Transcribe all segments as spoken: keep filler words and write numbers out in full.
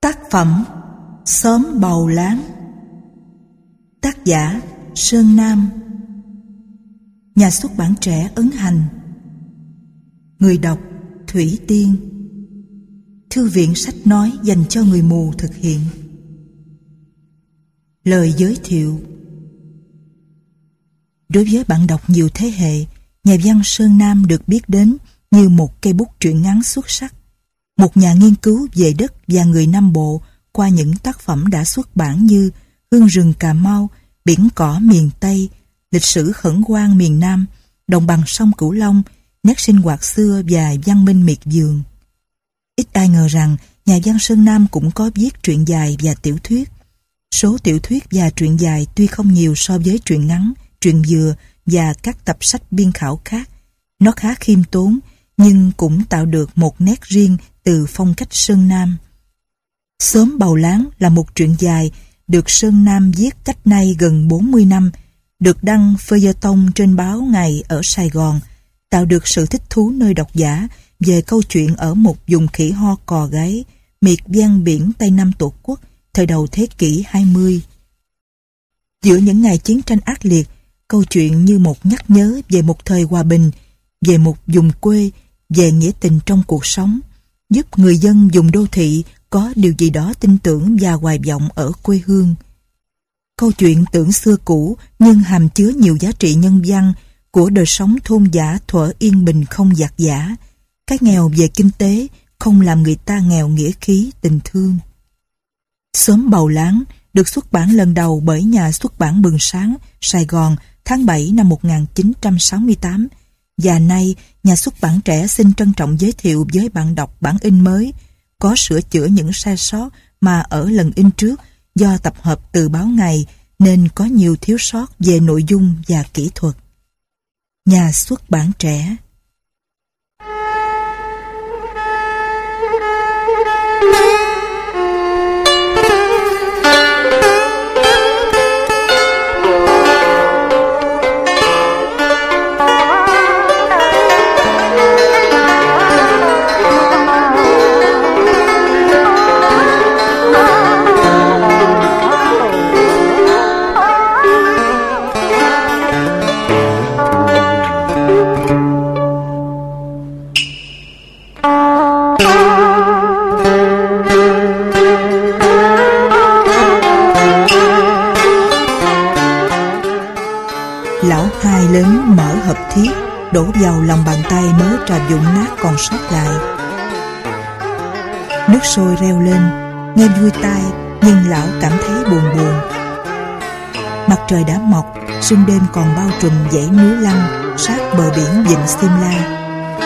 Tác phẩm Xóm Bầu Láng. Tác giả Sơn Nam. Nhà xuất bản Trẻ Ấn Hành. Người đọc Thủy Tiên. Thư viện sách nói dành cho người mù thực hiện. Lời giới thiệu. Đối với bạn đọc nhiều thế hệ, nhà văn Sơn Nam được biết đến như một cây bút truyện ngắn xuất sắc, một nhà nghiên cứu về đất và người Nam Bộ qua những tác phẩm đã xuất bản như Hương rừng Cà Mau, Biển cỏ miền Tây, Lịch sử khẩn hoang miền Nam, Đồng bằng sông Cửu Long, Nét sinh hoạt xưa và Văn minh miệt vườn. Ít ai ngờ rằng nhà văn Sơn Nam cũng có viết truyện dài và tiểu thuyết. Số tiểu thuyết và truyện dài tuy không nhiều so với truyện ngắn, truyện vừa và các tập sách biên khảo khác. Nó khá khiêm tốn, nhưng cũng tạo được một nét riêng từ phong cách Sơn Nam. Xóm Bầu Láng là một truyện dài được Sơn Nam viết cách nay gần bốn mươi năm, được đăng feuilleton trên báo Ngày ở Sài Gòn, tạo được sự thích thú nơi độc giả về câu chuyện ở một vùng khỉ ho cò gáy, miệt ven biển Tây Nam Tổ quốc, thời đầu thế kỷ hai mươi. Giữa những ngày chiến tranh ác liệt, câu chuyện như một nhắc nhớ về một thời hòa bình, về một vùng quê, về nghĩa tình trong cuộc sống, giúp người dân vùng đô thị có điều gì đó tin tưởng và hoài vọng ở quê hương. Câu chuyện tưởng xưa cũ nhưng hàm chứa nhiều giá trị nhân văn của đời sống thôn dã thuở yên bình không giặc giã. Cái nghèo về kinh tế không làm người ta nghèo nghĩa khí tình thương. Xóm Bầu Láng được xuất bản lần đầu bởi nhà xuất bản Bừng Sáng, Sài Gòn tháng bảy năm một nghìn chín trăm sáu mươi tám, và nay nhà xuất bản Trẻ xin trân trọng giới thiệu với bạn đọc bản in mới, có sửa chữa những sai sót mà ở lần in trước do tập hợp từ báo Ngày nên có nhiều thiếu sót về nội dung và kỹ thuật. Nhà xuất bản Trẻ. Lão Hai lớn mở hộp thiếc, đổ vào lòng bàn tay mớ trà vụn nát còn sót lại. Nước sôi reo lên, nghe vui tai, nhưng lão cảm thấy buồn buồn. Mặt trời đã mọc, sương đêm còn bao trùm dãy núi Lăng sát bờ biển Vịnh Simla.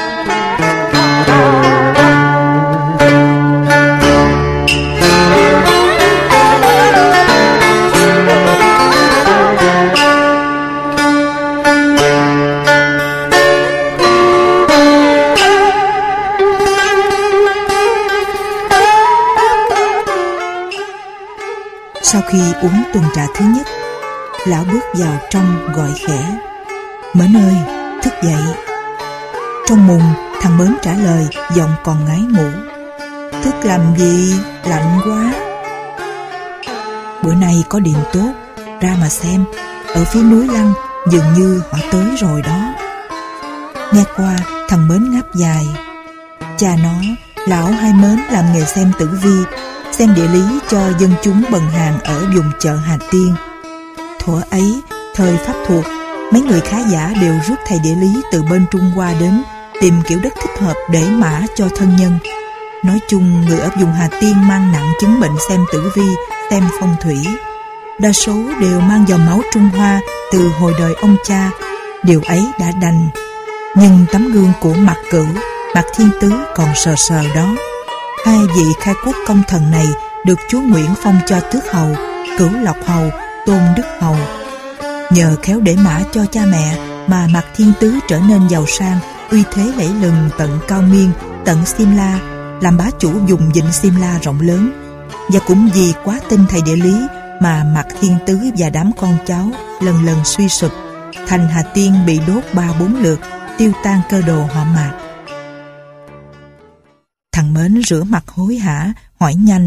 Sau khi uống tuần trà thứ nhất, lão bước vào trong gọi khẽ: "Mến ơi, thức dậy." Trong mùng, thằng Mến trả lời giọng còn ngái ngủ: "Thức làm gì, lạnh quá." "Bữa nay có điện tốt, ra mà xem, ở phía núi Lăng dường như họ tới rồi đó." Nghe qua, thằng Mến ngáp dài. Cha nó, lão Hai Mến làm nghề xem tử vi, xem địa lý cho dân chúng bần hàn ở vùng chợ Hà Tiên. Thuở ấy, thời Pháp thuộc, mấy người khá giả đều rước thầy địa lý từ bên Trung Hoa đến tìm kiểu đất thích hợp để mã cho thân nhân. Nói chung, người ở vùng Hà Tiên mang nặng chứng bệnh xem tử vi, xem phong thủy. Đa số đều mang dòng máu Trung Hoa từ hồi đời ông cha. Điều ấy đã đành, nhưng tấm gương của Mạc Cửu, Mạc Thiên Tứ còn sờ sờ đó. Hai vị khai quốc công thần này được chúa Nguyễn phong cho tước hầu, Cửu Lộc hầu, Tôn Đức hầu. Nhờ khéo để mã cho cha mẹ mà Mạc Thiên Tứ trở nên giàu sang, uy thế lẫy lừng tận Cao Miên, tận Simla, làm bá chủ vùng Vịnh Simla rộng lớn. Và cũng vì quá tin thầy địa lý mà Mạc Thiên Tứ và đám con cháu lần lần suy sụp, thành Hà Tiên bị đốt ba bốn lượt, tiêu tan cơ đồ họ Mạc. Thằng Mến rửa mặt hối hả, hỏi nhanh: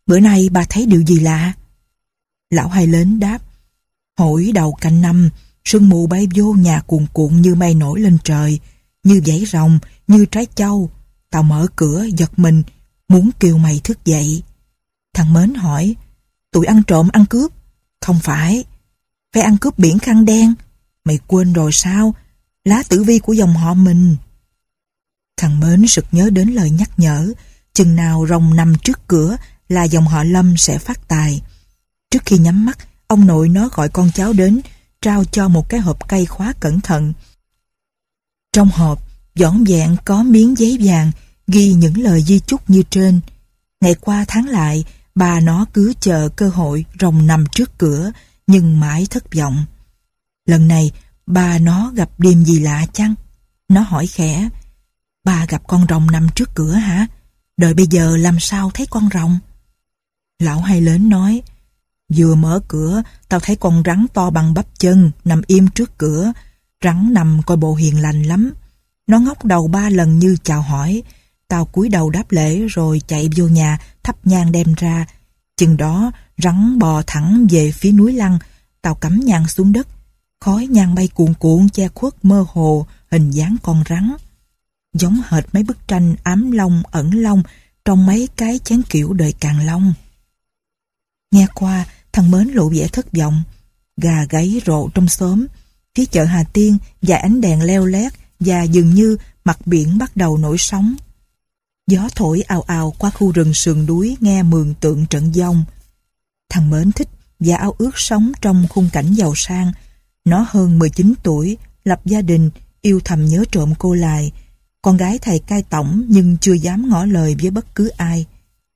Bữa nay bà thấy điều gì lạ? Lão Hai Lớn đáp: Hồi đầu canh năm, sương mù bay vô nhà cuồn cuộn như mây nổi lên trời, như dãy rồng, như trái châu. Tao mở cửa giật mình, muốn kêu mày thức dậy. Thằng Mến hỏi: Tụi ăn trộm ăn cướp? Không phải. Phải ăn cướp biển khăn đen. Mày quên rồi sao? Lá tử vi của dòng họ mình. Thằng Mến sực nhớ đến lời nhắc nhở, chừng nào rồng nằm trước cửa là dòng họ Lâm sẽ phát tài. Trước khi nhắm mắt, ông nội nó gọi con cháu đến, trao cho một cái hộp cây khóa cẩn thận. Trong hộp, vỏn vẹn có miếng giấy vàng ghi những lời di chúc như trên. Ngày qua tháng lại, bà nó cứ chờ cơ hội rồng nằm trước cửa, nhưng mãi thất vọng. Lần này, bà nó gặp điềm gì lạ chăng? Nó hỏi khẽ: Bà gặp con rồng nằm trước cửa hả? Đời bây giờ làm sao thấy con rồng? Lão Hai Lớn nói: Vừa mở cửa, tao thấy con rắn to bằng bắp chân nằm im trước cửa. Rắn nằm coi bộ hiền lành lắm. Nó ngóc đầu ba lần như chào hỏi. Tao cúi đầu đáp lễ rồi chạy vô nhà thắp nhang đem ra. Chừng đó rắn bò thẳng về phía núi Lăng. Tao cắm nhang xuống đất. Khói nhang bay cuồn cuộn che khuất mơ hồ hình dáng con rắn, giống hệt mấy bức tranh ám long ẩn long trong mấy cái chén kiểu đời Càn Long. Nghe qua, thằng Mến lộ vẻ thất vọng. Gà gáy rộ trong xóm. Phía chợ Hà Tiên và ánh đèn leo lét, và dường như mặt biển bắt đầu nổi sóng. Gió thổi ào ào qua khu rừng sườn núi nghe mường tượng trận giông. Thằng Mến thích và ao ước sống trong khung cảnh giàu sang. Nó hơn mười chín tuổi, lập gia đình, yêu thầm nhớ trộm cô Lài, con gái thầy cai tổng nhưng chưa dám ngỏ lời với bất cứ ai.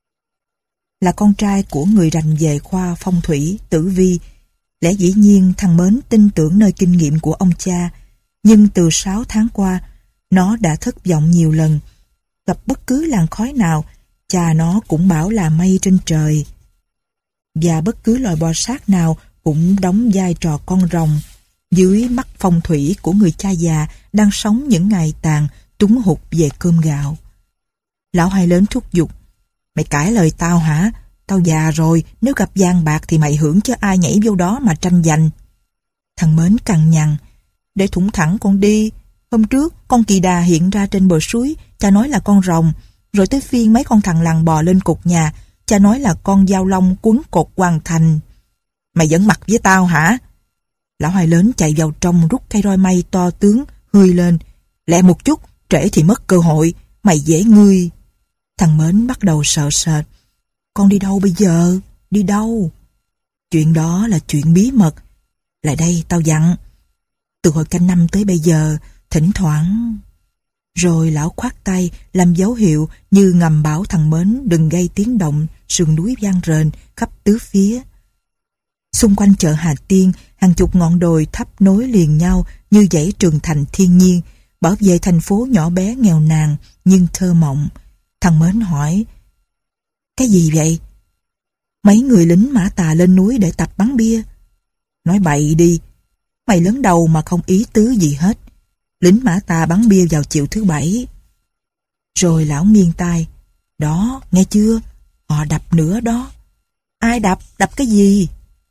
Là con trai của người rành về khoa phong thủy, tử vi, lẽ dĩ nhiên thằng Mến tin tưởng nơi kinh nghiệm của ông cha, nhưng từ sáu tháng qua, nó đã thất vọng nhiều lần. Gặp bất cứ làn khói nào, cha nó cũng bảo là mây trên trời. Và bất cứ loài bò sát nào cũng đóng vai trò con rồng, dưới mắt phong thủy của người cha già đang sống những ngày tàn túng hụt về cơm gạo. Lão Hai Lớn thúc giục: Mày cãi lời tao hả? Tao già rồi, nếu gặp vàng bạc thì mày hưởng chứ ai nhảy vô đó mà tranh giành. Thằng Mến cằn nhằn: Để thủng thẳng con đi. Hôm trước con kỳ đà hiện ra trên bờ suối, cha nói là con rồng. Rồi tới phiên mấy con thằng lằn bò lên cột nhà, cha nói là con dao long quấn cột hoàn thành. Mày giỡn mặt với tao hả? Lão Hai Lớn chạy vào trong rút cây roi mây to tướng hươi lên: Lẹ một chút, trễ thì mất cơ hội, mày dễ ngươi. Thằng Mến bắt đầu sợ sệt: Con đi đâu bây giờ? Đi đâu? Chuyện đó là chuyện bí mật. Lại đây tao dặn. Từ hồi canh năm tới bây giờ, thỉnh thoảng... Rồi lão khoát tay làm dấu hiệu như ngầm bảo thằng Mến đừng gây tiếng động, sườn núi vang rền khắp tứ phía. Xung quanh chợ Hà Tiên, hàng chục ngọn đồi thấp nối liền nhau như dãy trường thành thiên nhiên, bảo vệ thành phố nhỏ bé nghèo nàn nhưng thơ mộng. Thằng Mến hỏi: Cái gì vậy? Mấy người lính Mã Tà lên núi để tập bắn bia. Nói bậy đi, mày lớn đầu mà không ý tứ gì hết. Lính Mã Tà bắn bia vào chiều thứ bảy. Rồi lão nghiêng tai: Đó, nghe chưa? Họ đập nữa đó. Ai đập? Đập cái gì?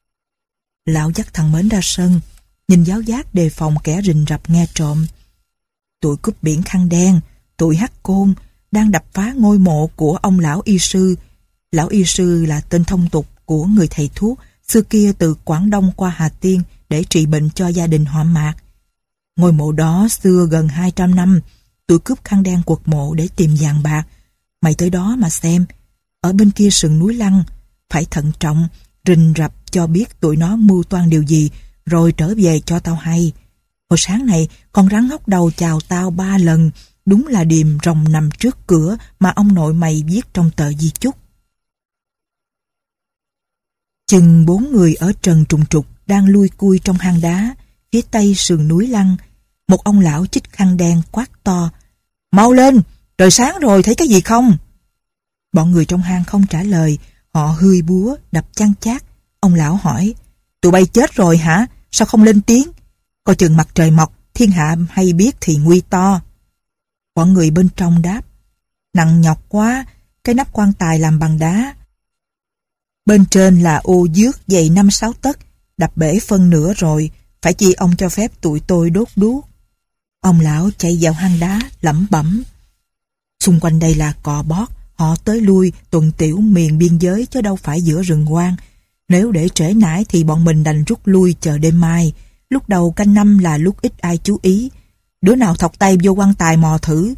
Lão dắt thằng Mến ra sân, nhìn giáo giác đề phòng kẻ rình rập nghe trộm. Tụi cướp biển khăn đen, tụi hắc côn đang đập phá ngôi mộ của ông lão y sư. Lão y sư là tên thông tục của người thầy thuốc xưa kia từ Quảng Đông qua Hà Tiên để trị bệnh cho gia đình họ Mạc. Ngôi mộ đó xưa gần hai trăm năm, tụi cướp khăn đen quật mộ để tìm vàng bạc. Mày tới đó mà xem, ở bên kia sườn núi Lăng, phải thận trọng, rình rập cho biết tụi nó mưu toan điều gì, rồi trở về cho tao hay. Hồi sáng này, con rắn ngóc đầu chào tao ba lần, đúng là điềm rồng nằm trước cửa mà ông nội mày viết trong tờ di chúc. Chừng bốn người ở trần trùng trục đang lui cui trong hang đá, phía tây sườn núi Lăng. Một ông lão chích khăn đen quát to: Mau lên, trời sáng rồi, thấy cái gì không? Bọn người trong hang không trả lời, họ hươi búa, đập chăn chát. Ông lão hỏi: Tụi bay chết rồi hả? Sao không lên tiếng? Coi chừng mặt trời mọc, thiên hạ hay biết thì nguy to. Bọn người bên trong đáp: Nặng nhọc quá, cái nắp quan tài làm bằng đá. Bên trên là ô dước dày năm sáu tấc, đập bể phân nửa rồi, phải chi ông cho phép tụi tôi đốt đuốc. Ông lão chạy vào hang đá, lẩm bẩm. Xung quanh đây là cò bót, họ tới lui tuần tiểu miền biên giới chứ đâu phải giữa rừng hoang. Nếu để trễ nải thì bọn mình đành rút lui chờ đêm mai. Lúc đầu canh năm là lúc ít ai chú ý. Đứa nào thọc tay vô quan tài mò thử.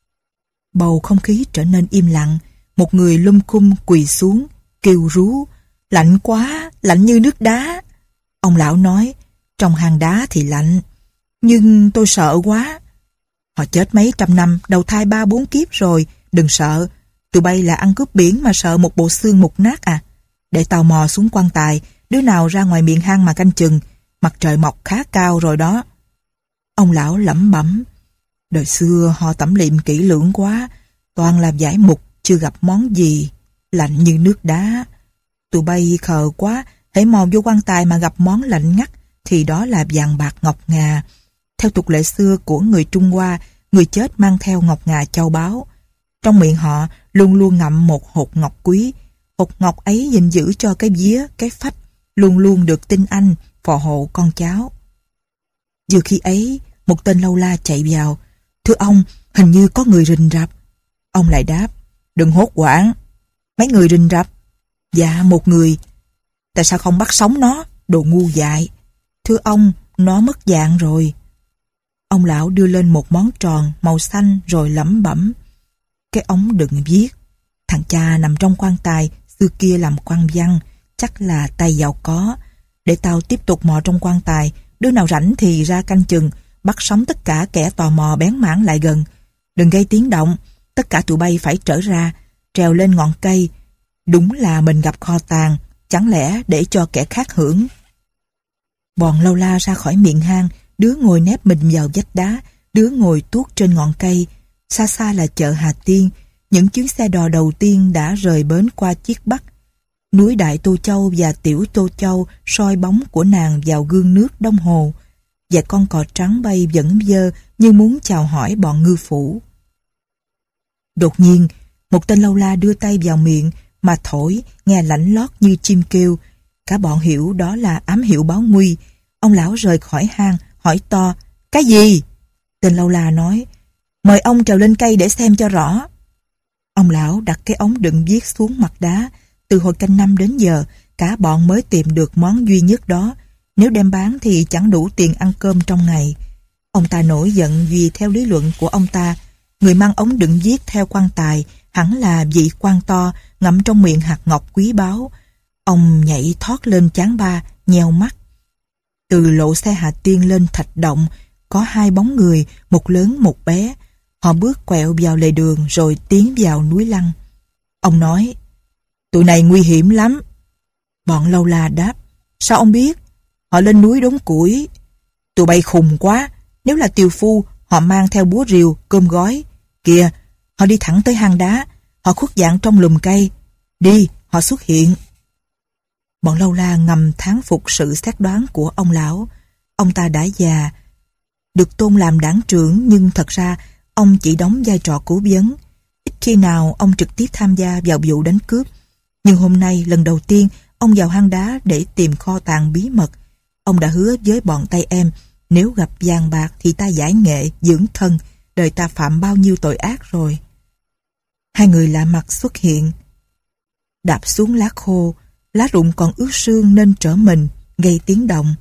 Bầu không khí trở nên im lặng. Một người lum khum quỳ xuống, kêu rú. Lạnh quá, lạnh như nước đá. Ông lão nói, trong hang đá thì lạnh, nhưng tôi sợ quá. Họ chết mấy trăm năm, đầu thai ba bốn kiếp rồi, đừng sợ. Tụi bay là ăn cướp biển mà sợ một bộ xương mục nát à? Để tò mò xuống quan tài, đứa nào ra ngoài miệng hang mà canh chừng, mặt trời mọc khá cao rồi đó. Ông lão lẩm bẩm, đời xưa họ tẩm liệm kỹ lưỡng quá, toàn là giải mục, chưa gặp món gì, lạnh như nước đá. Tụi bay khờ quá, hễ mò vô quan tài mà gặp món lạnh ngắt, thì đó là vàng bạc ngọc ngà. Theo tục lệ xưa của người Trung Hoa, người chết mang theo ngọc ngà châu báu. Trong miệng họ luôn luôn ngậm một hột ngọc quý. Hột ngọc ấy gìn giữ cho cái vía, cái phách, luôn luôn được tin anh, phò hộ con cháu. Vừa khi ấy, một tên lâu la chạy vào. Thưa ông, hình như có người rình rập. Ông lại đáp, đừng hốt hoảng. Mấy người rình rập? Dạ, một người. Tại sao không bắt sống nó, đồ ngu dại? Thưa ông, nó mất dạng rồi. Ông lão đưa lên một món tròn màu xanh rồi lẩm bẩm. Cái ống đựng viết. Thằng cha nằm trong quan tài, xưa kia làm quan văn, chắc là tay giàu có. Để tao tiếp tục mò trong quan tài, đứa nào rảnh thì ra canh chừng, bắt sống tất cả kẻ tò mò bén mảng lại gần. Đừng gây tiếng động, tất cả tụi bay phải trở ra, trèo lên ngọn cây. Đúng là mình gặp kho tàng, chẳng lẽ để cho kẻ khác hưởng. Bọn lâu la ra khỏi miệng hang, đứa ngồi nép mình vào vách đá, đứa ngồi tuốt trên ngọn cây. Xa xa là chợ Hà Tiên, những chuyến xe đò đầu tiên đã rời bến qua Chiết Bắc. Núi Đại Tô Châu và Tiểu Tô Châu soi bóng của nàng vào gương nước Đông Hồ, và con cò trắng bay vẫn vơ như muốn chào hỏi bọn ngư phủ. Đột nhiên, một tên lâu la đưa tay vào miệng mà thổi, nghe lạnh lót như chim kêu. Cả bọn hiểu đó là ám hiệu báo nguy. Ông lão rời khỏi hang, hỏi to, cái gì? Tên lâu la nói, mời ông trèo lên cây để xem cho rõ. Ông lão đặt cái ống đựng viết xuống mặt đá. Từ hồi canh năm đến giờ, cả bọn mới tìm được món duy nhất đó. Nếu đem bán thì chẳng đủ tiền ăn cơm trong ngày. Ông ta nổi giận vì theo lý luận của ông ta, người mang ống đựng viết theo quan tài hẳn là vị quan to ngậm trong miệng hạt ngọc quý báu. Ông nhảy thoát lên chán ba, nheo mắt. Từ lộ xe Hà Tiên lên Thạch Động, có hai bóng người, một lớn một bé. Họ bước quẹo vào lề đường rồi tiến vào núi Lăng. Ông nói, tụi này nguy hiểm lắm. Bọn lâu la đáp, sao ông biết? Họ lên núi đốn củi. Tụi bay khùng quá, nếu là tiều phu, họ mang theo búa rìu, cơm gói. Kìa, họ đi thẳng tới hang đá, họ khuất dạng trong lùm cây. Đi, họ xuất hiện. Bọn lâu la ngầm thán phục sự xét đoán của ông lão. Ông ta đã già, được tôn làm đảng trưởng, nhưng thật ra ông chỉ đóng vai trò cố vấn. Ít khi nào ông trực tiếp tham gia vào vụ đánh cướp. Nhưng hôm nay lần đầu tiên ông vào hang đá để tìm kho tàng bí mật. Ông đã hứa với bọn tay em, nếu gặp vàng bạc thì ta giải nghệ, dưỡng thân. Đời ta phạm bao nhiêu tội ác rồi. Hai người lạ mặt xuất hiện. Đạp xuống lá khô, lá rụng còn ướt sương nên trở mình, gây tiếng động.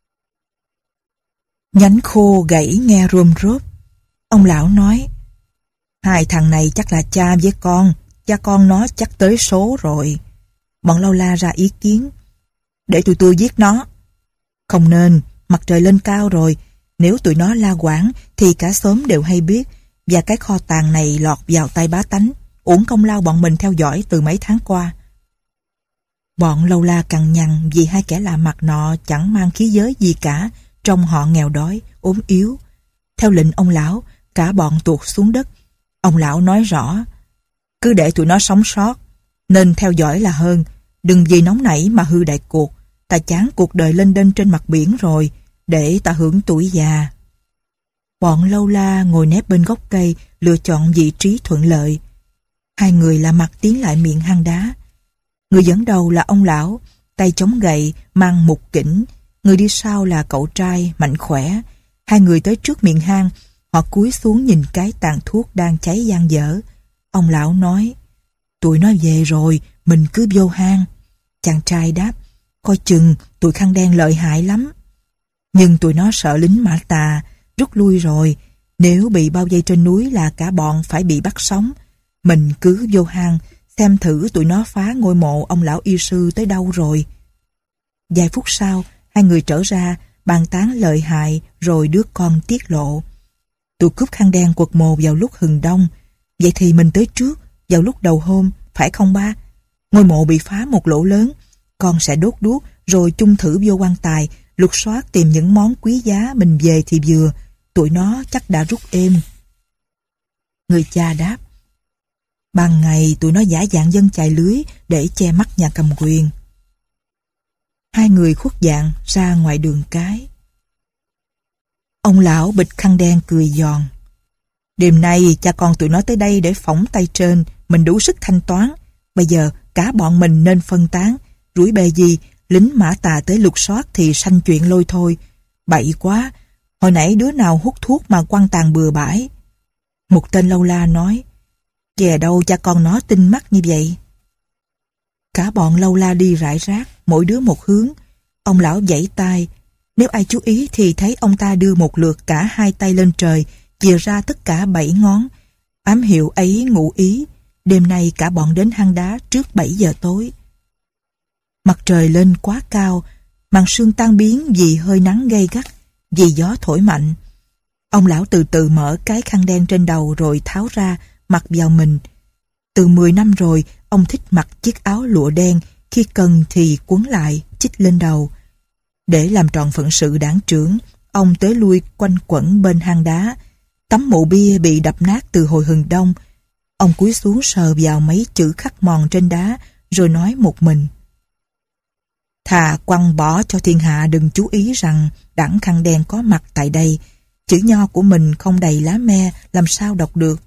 Nhánh khô gãy nghe rôm rốp. Ông lão nói, hai thằng này chắc là cha với con, cha con nó chắc tới số rồi. Bọn lâu la ra ý kiến, để tụi tôi giết nó. Không nên, mặt trời lên cao rồi, nếu tụi nó la quảng thì cả xóm đều hay biết, và cái kho tàng này lọt vào tay bá tánh, uổng công lao bọn mình theo dõi từ mấy tháng qua. Bọn lâu la cằn nhằn vì hai kẻ lạ mặt nọ chẳng mang khí giới gì cả, trông họ nghèo đói, ốm yếu. Theo lệnh ông lão, cả bọn tuột xuống đất. Ông lão nói rõ, cứ để tụi nó sống sót, nên theo dõi là hơn. Đừng vì nóng nảy mà hư đại cuộc. Ta chán cuộc đời lênh đênh trên mặt biển rồi, để ta hưởng tuổi già. Bọn lâu la ngồi nép bên gốc cây, lựa chọn vị trí thuận lợi. Hai người lạ mặt tiến lại miệng hang đá. Người dẫn đầu là ông lão, tay chống gậy, mang mục kỉnh. Người đi sau là cậu trai, mạnh khỏe. Hai người tới trước miệng hang, họ cúi xuống nhìn cái tàn thuốc đang cháy dang dở. Ông lão nói, tụi nó về rồi, mình cứ vô hang. Chàng trai đáp, coi chừng tụi khăn đen lợi hại lắm. Nhưng tụi nó sợ lính Mã Tà, rút lui rồi. Nếu bị bao vây trên núi là cả bọn phải bị bắt sống. Mình cứ vô hang, xem thử tụi nó phá ngôi mộ ông lão y sư tới đâu rồi. Vài phút sau, hai người trở ra, bàn tán lợi hại rồi đứa con tiết lộ. Tụi cướp khăn đen quật mồ vào lúc hừng đông. Vậy thì mình tới trước, vào lúc đầu hôm, phải không ba? Ngôi mộ bị phá một lỗ lớn, con sẽ đốt đuốc rồi chung thử vô quan tài, lục soát tìm những món quý giá mình về thì vừa. Tụi nó chắc đã rút êm. Người cha đáp, ban ngày tụi nó giả dạng dân chài lưới để che mắt nhà cầm quyền. Hai người khuất dạng ra ngoài đường cái. Ông lão bịt khăn đen cười giòn. Đêm nay cha con tụi nó tới đây để phỏng tay trên, mình đủ sức thanh toán. Bây giờ cả bọn mình nên phân tán. Rủi bề gì, lính Mã Tà tới lục soát thì sanh chuyện lôi thôi. Bậy quá, hồi nãy đứa nào hút thuốc mà quăng tàn bừa bãi. Một tên lâu la nói, về đâu cha con nó tinh mắt như vậy. Cả bọn lâu la đi rải rác, mỗi đứa một hướng. Ông lão vẫy tay. Nếu ai chú ý thì thấy ông ta đưa một lượt cả hai tay lên trời, chìa ra tất cả bảy ngón. Ám hiệu ấy ngụ ý, đêm nay cả bọn đến hang đá trước bảy giờ tối. Mặt trời lên quá cao, màn sương tan biến vì hơi nắng gay gắt, vì gió thổi mạnh. Ông lão từ từ mở cái khăn đen trên đầu rồi tháo ra, mặc vào mình. Từ mười năm rồi, ông thích mặc chiếc áo lụa đen, khi cần thì quấn lại, chích lên đầu. Để làm tròn phận sự đảng trưởng, ông tới lui quanh quẩn bên hang đá. Tấm mộ bia bị đập nát từ hồi hừng đông. Ông cúi xuống sờ vào mấy chữ khắc mòn trên đá, rồi nói một mình. Thà quăng bỏ cho thiên hạ đừng chú ý rằng đảng khăn đen có mặt tại đây. Chữ nho của mình không đầy lá me, làm sao đọc được.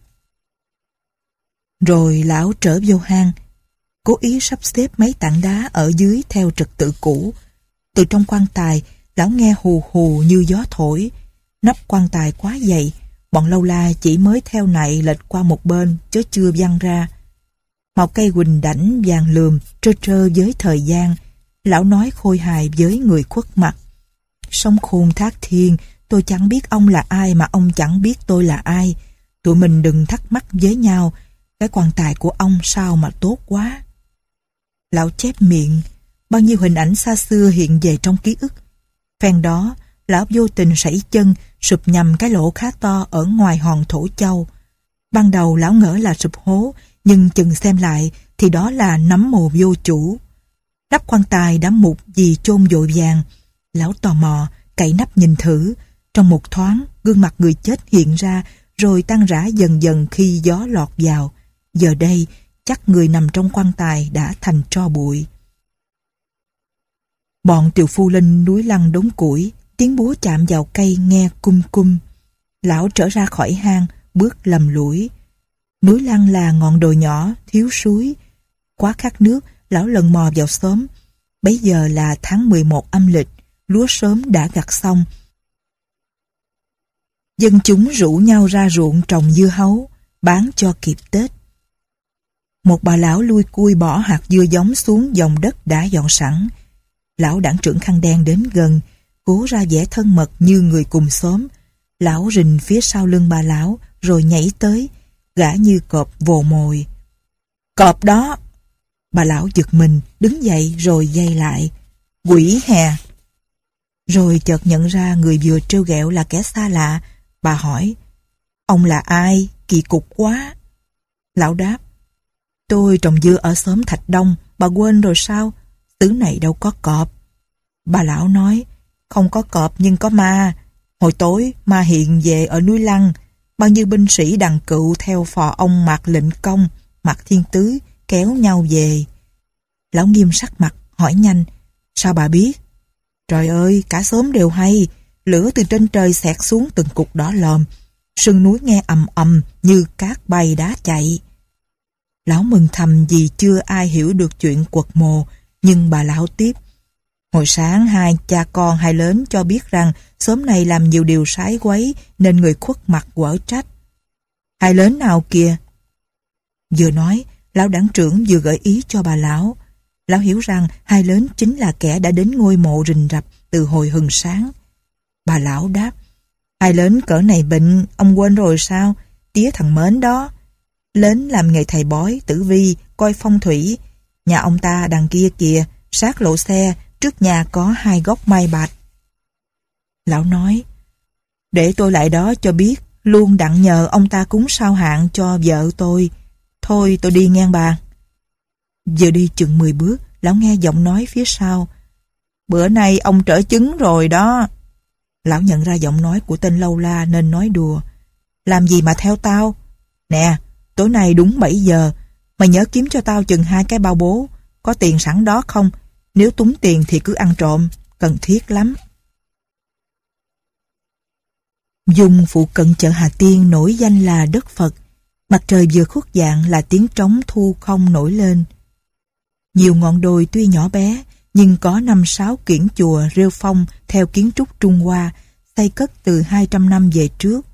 Rồi lão trở vô hang, cố ý sắp xếp mấy tảng đá ở dưới theo trật tự cũ. Từ trong quan tài, lão nghe hù hù như gió thổi. Nắp quan tài quá dày, bọn lâu la chỉ mới theo nạy lệch qua một bên, chứ chưa văng ra. Màu cây quỳnh đảnh vàng lườm, trơ trơ với thời gian. Lão nói khôi hài với người khuất mặt. Sông khôn thác thiên, tôi chẳng biết ông là ai mà ông chẳng biết tôi là ai. Tụi mình đừng thắc mắc với nhau, cái quan tài của ông sao mà tốt quá. Lão chép miệng, bao nhiêu hình ảnh xa xưa hiện về trong ký ức. Phen đó, lão vô tình sẩy chân, sụp nhầm cái lỗ khá to ở ngoài hòn Thổ Châu. Ban đầu lão ngỡ là sụp hố, nhưng chừng xem lại thì đó là nấm mồ vô chủ. Nắp quan tài đã mục vì chôn vội vàng. Lão tò mò, cậy nắp nhìn thử. Trong một thoáng, gương mặt người chết hiện ra, rồi tan rã dần dần khi gió lọt vào. Giờ đây, chắc người nằm trong quan tài đã thành tro bụi. Bọn tiều phu lên núi Lăng đốn củi, tiếng búa chạm vào cây nghe cung cung. Lão trở ra khỏi hang, bước lầm lũi. Núi Lăng là ngọn đồi nhỏ, thiếu suối. Quá khát nước, lão lần mò vào xóm. Bấy giờ là tháng mười một âm lịch, lúa sớm đã gặt xong. Dân chúng rủ nhau ra ruộng trồng dưa hấu, bán cho kịp Tết. Một bà lão lui cui bỏ hạt dưa giống xuống dòng đất đã dọn sẵn. Lão đảng trưởng khăn đen đến gần, cố ra vẻ thân mật như người cùng xóm. Lão rình phía sau lưng bà lão, rồi nhảy tới, gã như cọp vồ mồi. Cọp đó! Bà lão giật mình, đứng dậy rồi dây lại. Quỷ hè! Rồi chợt nhận ra người vừa trêu ghẹo là kẻ xa lạ. Bà hỏi, ông là ai? Kỳ cục quá! Lão đáp, tôi trồng dưa ở xóm Thạch Đông, bà quên rồi sao? Xứ này đâu có cọp. Bà lão nói, không có cọp nhưng có ma. Hồi tối, ma hiện về ở núi Lăng. Bao nhiêu binh sĩ đằng cựu theo phò ông Mạc Lệnh Công, Mạc Thiên Tứ, kéo nhau về. Lão nghiêm sắc mặt, hỏi nhanh, sao bà biết? Trời ơi, cả xóm đều hay. Lửa từ trên trời xẹt xuống từng cục đỏ lòm. Sườn núi nghe ầm ầm như cát bay đá chạy. Lão mừng thầm vì chưa ai hiểu được chuyện quật mồ, nhưng bà lão tiếp. Hồi sáng hai cha con hai lớn cho biết rằng xóm này làm nhiều điều sái quấy nên người khuất mặt quở trách. Hai lớn nào kìa? Vừa nói, lão đảng trưởng vừa gợi ý cho bà lão. Lão hiểu rằng hai lớn chính là kẻ đã đến ngôi mộ rình rập từ hồi hừng sáng. Bà lão đáp, hai lớn cỡ này bệnh, ông quên rồi sao? Tía thằng Mến đó. Lớn làm nghề thầy bói, tử vi, coi phong thủy. Nhà ông ta đằng kia kìa, sát lộ xe, trước nhà có hai gốc mai bạch. Lão nói, để tôi lại đó cho biết, luôn đặng nhờ ông ta cúng sao hạn cho vợ tôi. Thôi tôi đi ngang bà. Vừa đi chừng mười bước, lão nghe giọng nói phía sau. Bữa nay ông trở chứng rồi đó. Lão nhận ra giọng nói của tên lâu la nên nói đùa. Làm gì mà theo tao? Nè, tối nay đúng bảy giờ, mày nhớ kiếm cho tao chừng hai cái bao bố. Có tiền sẵn đó không? Nếu túng tiền thì cứ ăn trộm, cần thiết lắm. Vùng phụ cận chợ Hà Tiên nổi danh là đất Phật. Mặt trời vừa khuất dạng là tiếng trống thu không nổi lên. Nhiều ngọn đồi tuy nhỏ bé, nhưng có năm sáu kiển chùa rêu phong theo kiến trúc Trung Hoa, xây cất từ hai trăm năm về trước.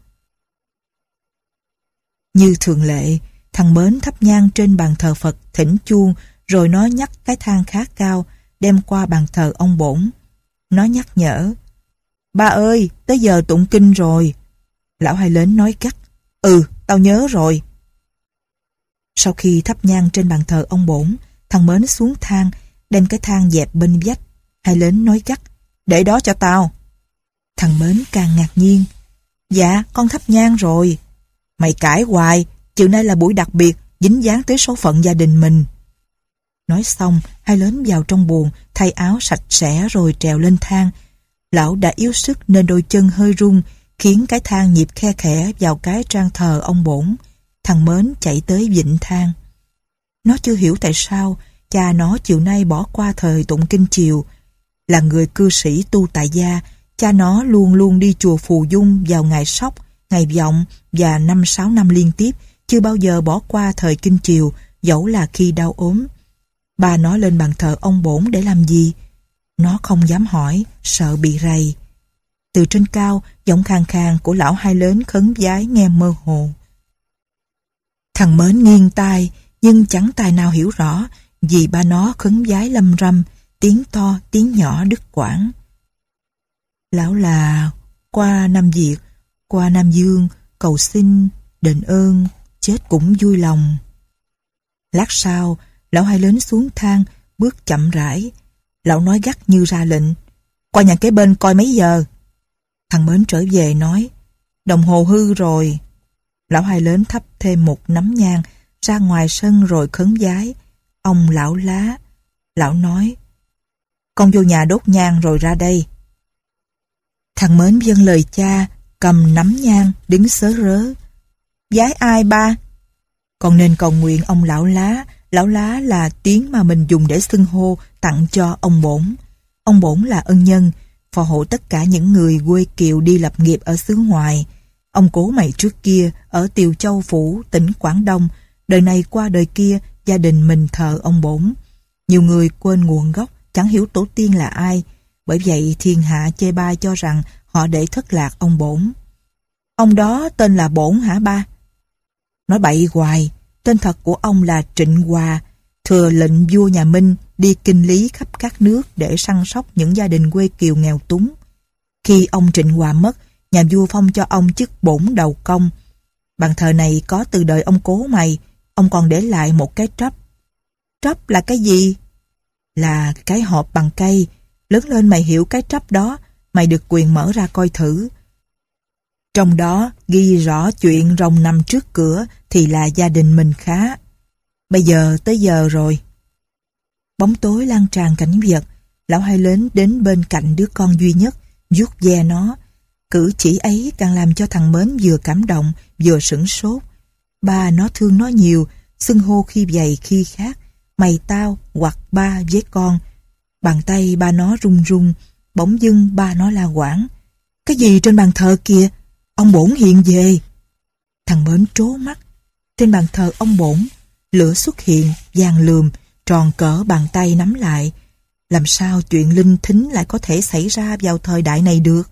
Như thường lệ, thằng Mến thắp nhang trên bàn thờ Phật thỉnh chuông, rồi nó nhắc cái thang khá cao, đem qua bàn thờ ông Bổn. Nó nhắc nhở, ba ơi, tới giờ tụng kinh rồi. Lão Hai Lớn nói gắt, ừ, tao nhớ rồi. Sau khi thắp nhang trên bàn thờ ông Bổn, thằng Mến xuống thang, đem cái thang dẹp bên vách. Hai Lớn nói gắt, để đó cho tao. Thằng Mến càng ngạc nhiên, dạ, con thắp nhang rồi. Mày cãi hoài, chiều nay là buổi đặc biệt, dính dáng tới số phận gia đình mình. Nói xong, Hai Lớn vào trong buồng, thay áo sạch sẽ rồi trèo lên thang. Lão đã yếu sức nên đôi chân hơi run, khiến cái thang nhịp khe khẽ vào cái trang thờ ông Bổn. Thằng Mến chạy tới vịn thang. Nó chưa hiểu tại sao cha nó chiều nay bỏ qua thời tụng kinh chiều. Là người cư sĩ tu tại gia, cha nó luôn luôn đi chùa Phù Dung vào ngày Sóc, ngày Vọng và năm sáu năm liên tiếp, chưa bao giờ bỏ qua thời kinh chiều, dẫu là khi đau ốm. Ba nó lên bàn thờ ông Bổn để làm gì? Nó không dám hỏi, sợ bị rầy. Từ trên cao, giọng khàn khàn của lão Hai Lớn khấn vái nghe mơ hồ. Thằng Mến nghiêng tai, nhưng chẳng tài nào hiểu rõ, vì ba nó khấn vái lâm râm, tiếng to, tiếng nhỏ đứt quãng. Lão là qua Nam Việt, qua Nam Dương, cầu xin, đền ơn, chết cũng vui lòng. Lát sau, lão Hai Lớn xuống thang, bước chậm rãi. Lão nói gắt như ra lệnh, qua nhà kế bên coi mấy giờ. Thằng Mến trở về nói, đồng hồ hư rồi. Lão Hai Lớn thắp thêm một nắm nhang, ra ngoài sân rồi khấn vái. Ông lão lá. Lão nói, con vô nhà đốt nhang rồi ra đây. Thằng Mến vâng lời cha, cầm nắm nhang, đứng sớ rớ. Vái ai ba? Con nên cầu nguyện ông lão lá. Lão lá là tiếng mà mình dùng để xưng hô tặng cho ông Bổn. Ông Bổn là ân nhân, phò hộ tất cả những người quê kiều đi lập nghiệp ở xứ ngoài. Ông cố mày trước kia ở Tiều Châu Phủ, tỉnh Quảng Đông, đời này qua đời kia, gia đình mình thờ ông Bổn. Nhiều người quên nguồn gốc, chẳng hiểu tổ tiên là ai, bởi vậy thiên hạ chê bai cho rằng họ để thất lạc ông Bổn. Ông đó tên là Bổn hả ba? Nói bậy hoài, tên thật của ông là Trịnh Hòa, thừa lệnh vua nhà Minh đi kinh lý khắp các nước để săn sóc những gia đình quê kiều nghèo túng. Khi ông Trịnh Hòa mất, nhà vua phong cho ông chức bổn đầu công. Bàn thờ này có từ đời ông cố mày, ông còn để lại một cái trấp. Trấp là cái gì? Là cái hộp bằng cây. Lớn lên mày hiểu cái trấp đó, mày được quyền mở ra coi thử. Trong đó ghi rõ chuyện rồng nằm trước cửa thì là gia đình mình khá. Bây giờ tới giờ rồi. Bóng tối lan tràn cảnh vật. Lão Hai Lớn đến bên cạnh đứa con duy nhất, vuốt ve nó. Cử chỉ ấy càng làm cho thằng Mến vừa cảm động vừa sửng sốt. Ba nó thương nó nhiều, xưng hô khi vậy khi khác, mày tao hoặc ba với con. Bàn tay ba nó run run, bỗng dưng ba nó la quảng. Cái gì trên bàn thờ kìa? Ông Bổn hiện về. Thằng Mến trố mắt. Trên bàn thờ ông Bổn, Lửa xuất hiện, vàng lườm, tròn cỡ bàn tay nắm lại. Làm sao chuyện linh thính lại có thể xảy ra vào thời đại này được?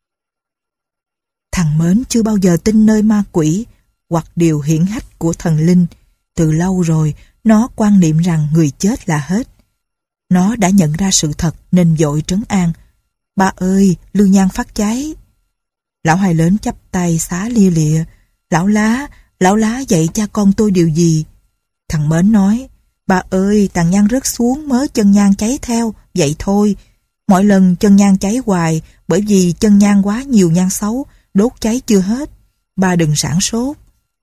Thằng Mến chưa bao giờ tin nơi ma quỷ hoặc điều hiển hách của thần linh. Từ lâu rồi, nó quan niệm rằng người chết là hết. Nó đã nhận ra sự thật nên vội trấn an. Ba ơi, lương nhang phát cháy. Lão Hai Lớn chắp tay xá lia lịa. Lão Lá, lão Lá dạy cha con tôi điều gì? Thằng Mến nói, ba ơi, tàn nhang rớt xuống mớ chân nhang cháy theo, vậy thôi. Mỗi lần chân nhang cháy hoài, bởi vì chân nhang quá nhiều nhang xấu, đốt cháy chưa hết. Ba đừng sảng sốt.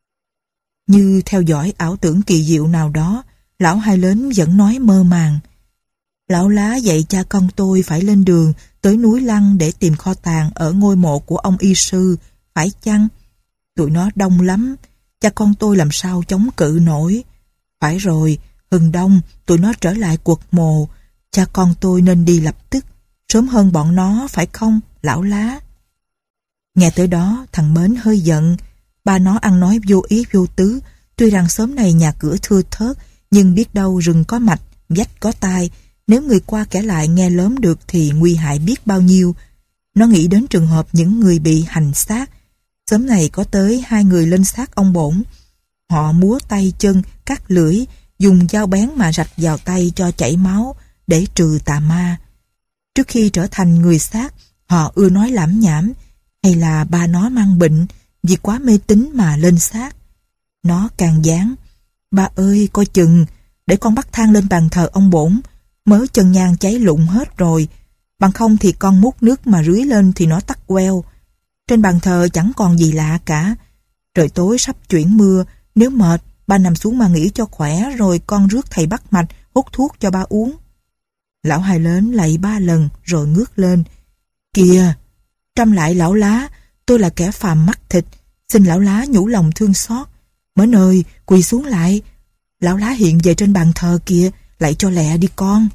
Như theo dõi ảo tưởng kỳ diệu nào đó, lão Hai Lớn vẫn nói mơ màng. Lão Lá dạy cha con tôi phải lên đường tới núi Lăng để tìm kho tàng ở ngôi mộ của ông y sư, phải chăng? Tụi nó đông lắm, cha con tôi làm sao chống cự nổi. Phải rồi, hừng đông tụi nó trở lại quật mồ, cha con tôi nên đi lập tức, sớm hơn bọn nó phải không, lão Lá? Nghe tới đó, thằng Mến hơi giận. Ba nó ăn nói vô ý vô tứ, tuy rằng xóm này nhà cửa thưa thớt, nhưng biết đâu rừng có mạch, vách có tai, nếu người qua kẻ lại nghe lớn được thì nguy hại biết bao nhiêu. Nó nghĩ đến trường hợp những người bị hành xác. Xóm này có tới hai người lên xác ông bổn. Họ múa tay chân, cắt lưỡi, dùng dao bén mà rạch vào tay cho chảy máu để trừ tà ma. Trước khi trở thành người xác, họ ưa nói lảm nhảm, hay là ba nó mang bệnh vì quá mê tín mà lên xác. Nó càng gián, ba ơi coi chừng, để con bắt thang lên bàn thờ ông bổn, mớ chân nhang cháy lụng hết rồi, bằng không thì con múc nước mà rưới lên thì nó tắt queo. Trên bàn thờ chẳng còn gì lạ cả. Trời tối sắp chuyển mưa, nếu mệt, ba nằm xuống mà nghỉ cho khỏe rồi con rước thầy bắt mạch hút thuốc cho ba uống. Lão Hai Lớn lạy ba lần rồi ngước lên. Kìa, trăm lại lão Lá, tôi là kẻ phàm mắc thịt, xin lão Lá nhủ lòng thương xót. Mến ơi, quỳ xuống lại. Lão Lá hiện về trên bàn thờ kìa, lạy cho lẹ đi con.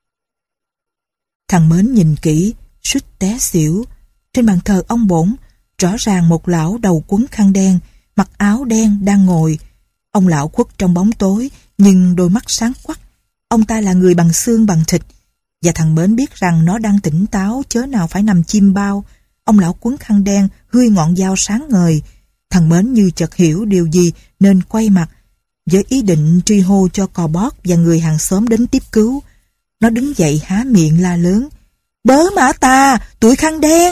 Thằng Mến nhìn kỹ, suýt té xỉu. Trên bàn thờ ông bổn, rõ ràng một lão đầu quấn khăn đen, mặc áo đen đang ngồi. Ông lão khuất trong bóng tối, nhưng đôi mắt sáng quắc. Ông ta là người bằng xương bằng thịt, và thằng Mến biết rằng nó đang tỉnh táo chớ nào phải nằm chim bao. Ông lão quấn khăn đen, hươi ngọn dao sáng ngời. Thằng Mến như chợt hiểu điều gì nên quay mặt, với ý định truy hô cho cò bót và người hàng xóm đến tiếp cứu. Nó đứng dậy há miệng la lớn, bớ mã tà, tụi khăn đen.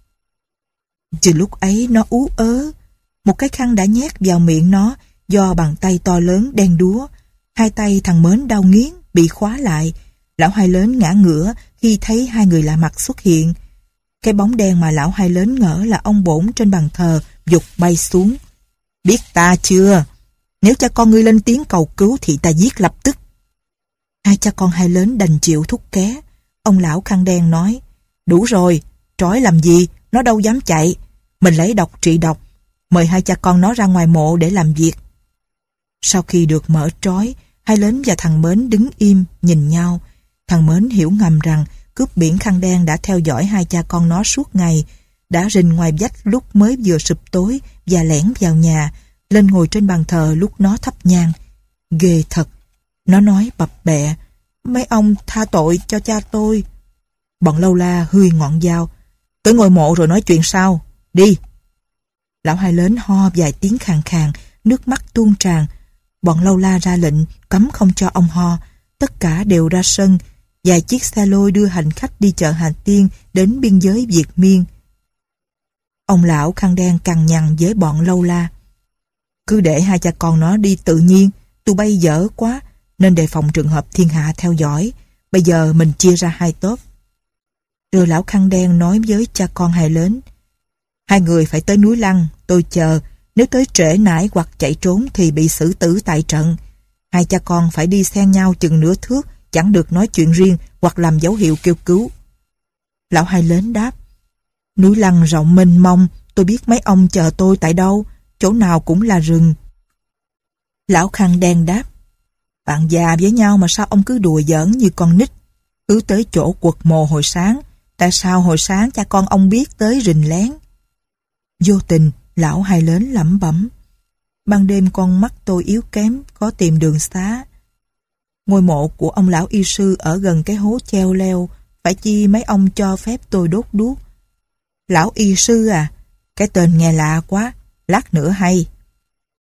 Từ lúc ấy nó ú ớ, một cái khăn đã nhét vào miệng nó do bàn tay to lớn đen đúa. Hai tay thằng Mến đau nghiến, bị khóa lại. Lão Hai Lớn ngã ngửa khi thấy hai người lạ mặt xuất hiện. Cái bóng đen mà lão Hai Lớn ngỡ là ông bổn trên bàn thờ giục bay xuống. Biết ta chưa? Nếu cha con ngươi lên tiếng cầu cứu thì ta giết lập tức. Hai cha con Hai Lớn đành chịu thúc ké. Ông lão khăn đen nói, đủ rồi, trói làm gì, nó đâu dám chạy. Mình lấy độc trị độc, mời hai cha con nó ra ngoài mộ để làm việc. Sau khi được mở trói, Hai Lớn và thằng Mến đứng im nhìn nhau. Thằng Mến hiểu ngầm rằng cướp biển khăn đen đã theo dõi hai cha con nó suốt ngày, đã rình ngoài vách lúc mới vừa sụp tối và lẻn vào nhà, lên ngồi trên bàn thờ lúc nó thắp nhang. Ghê thật. Nó nói bập bẹ, mấy ông tha tội cho cha tôi. Bọn lâu la hươi ngọn dao, tới ngôi mộ rồi nói chuyện sau, đi. Lão Hai Lớn ho vài tiếng khàn khàn, nước mắt tuôn tràn. Bọn lâu la ra lệnh cấm không cho ông ho. Tất cả đều ra sân. Vài chiếc xe lôi đưa hành khách đi chợ Hà Tiên đến biên giới Việt Miên. Ông lão khăn đen cằn nhằn với bọn lâu la, cứ để hai cha con nó đi tự nhiên, tụi bay dở quá, nên đề phòng trường hợp thiên hạ theo dõi. Bây giờ mình chia ra hai tốp. Rồi lão khăn đen nói với cha con Hai Lớn, hai người phải tới núi Lăng, tôi chờ. Nếu tới trễ nải hoặc chạy trốn thì bị xử tử tại trận. Hai cha con phải đi xen nhau chừng nửa thước, chẳng được nói chuyện riêng hoặc làm dấu hiệu kêu cứu. Lão Hai Lớn đáp, núi Lăng rộng mênh mông, tôi biết mấy ông chờ tôi tại đâu, chỗ nào cũng là rừng. Lão khăn đen đáp, bạn già với nhau mà sao ông cứ đùa giỡn như con nít. Cứ tới chỗ quật mồ hồi sáng, tại sao hồi sáng cha con ông biết tới rình lén? Vô tình, lão Hai Lớn lẩm bẩm, Ban đêm con mắt tôi yếu kém, khó tìm đường xá. Ngôi mộ của ông lão y sư ở gần cái hố treo leo, phải chi mấy ông cho phép tôi đốt đuốc. Lão y sư à? Cái tên nghe lạ quá, lát nữa hay.